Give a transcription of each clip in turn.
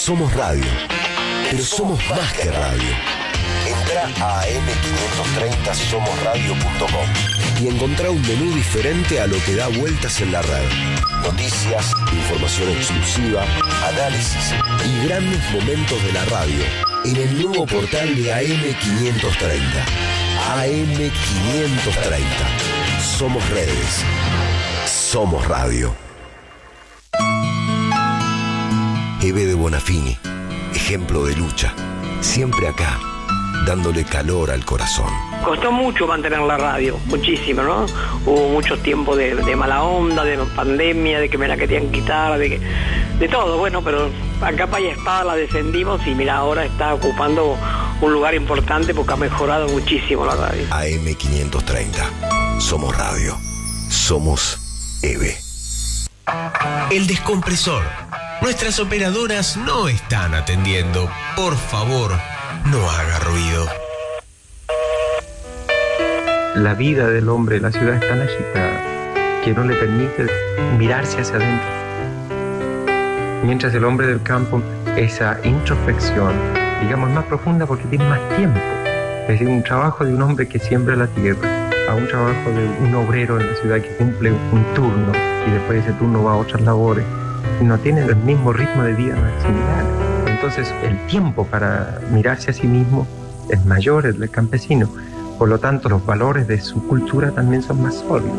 Somos radio, pero somos más que radio. Entra a am530somosradio.com y encontrá un menú diferente a lo que da vueltas en la red. Noticias, información exclusiva, análisis y grandes momentos de la radio en el nuevo portal de AM530. AM530. Somos redes. Somos radio. Eve de Bonafini, ejemplo de lucha, siempre acá, dándole calor al corazón. Costó mucho mantener la radio, muchísimo, ¿no? Hubo mucho tiempo de mala onda, de pandemia, de que me la querían quitar, de todo, bueno, pero a capa y espada la defendimos y mira, ahora está ocupando un lugar importante porque ha mejorado muchísimo la radio. AM530, somos radio, somos Eve. El descompresor. Nuestras operadoras no están atendiendo. Por favor, no haga ruido. La vida del hombre en la ciudad es tan agitada que no le permite mirarse hacia adentro. Mientras el hombre del campo, esa introspección, digamos, más profunda porque tiene más tiempo. Es decir, un trabajo de un hombre que siembra la tierra, a un trabajo de un obrero en la ciudad que cumple un turno y después de ese turno va a otras labores. No tienen el mismo ritmo de vida similar. Entonces el tiempo para mirarse a sí mismo es mayor el del campesino. Por lo tanto, los valores de su cultura también son más sólidos.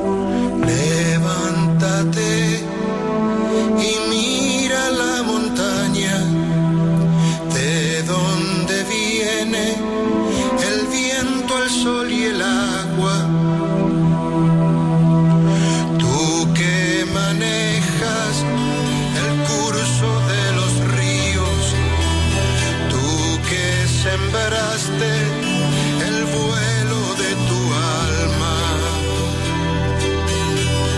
Levántate y mira la montaña, de donde viene el viento, el sol y el agua. Tú que manejas el curso de los ríos, tú que sembraste el vuelo de tu alma.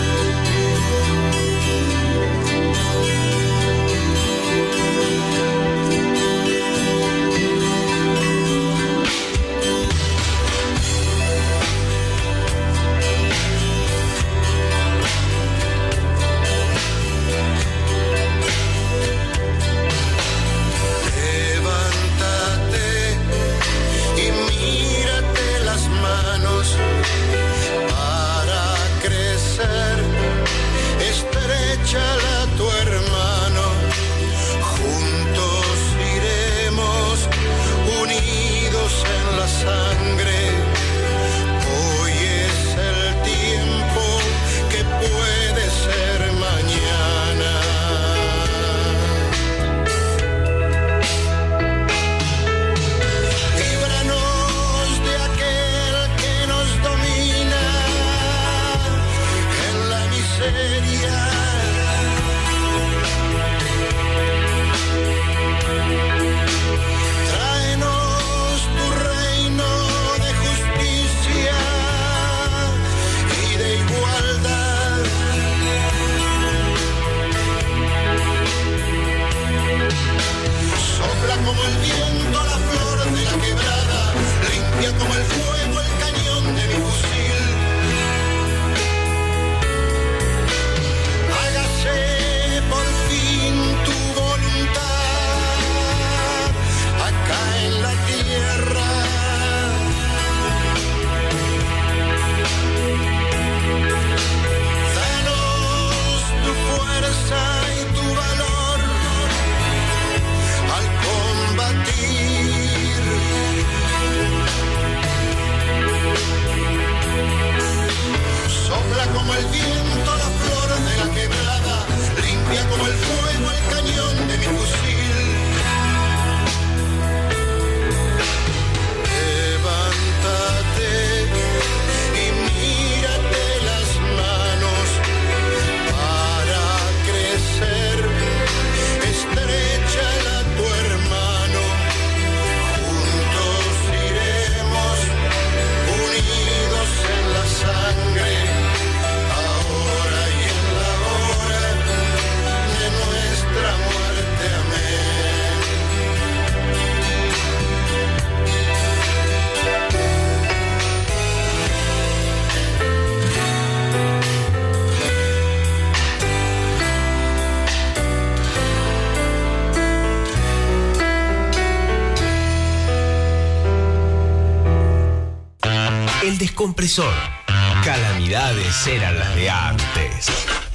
El descompresor. Calamidades eran las de antes.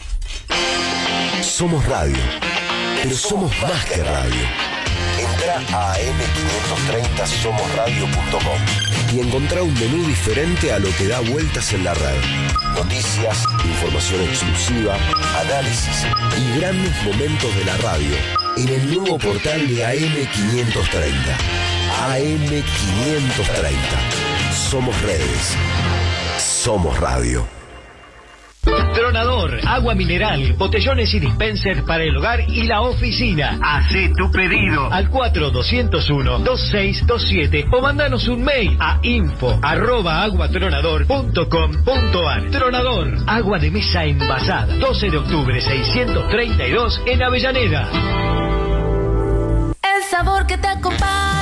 Somos radio, pero somos más que radio. Entra a am530somosradio.com y encontrá un menú diferente a lo que da vueltas en la red. Noticias, información exclusiva, análisis y grandes momentos de la radio en el nuevo portal de AM530. AM530. Somos redes. Somos radio. Tronador, agua mineral, botellones y dispensers para el hogar y la oficina. Hacé tu pedido al 4201-2627 o mandanos un mail a info@aguatronador.com.ar. Tronador, agua de mesa envasada. 12 de octubre 632 en Avellaneda. El sabor que te acompaña.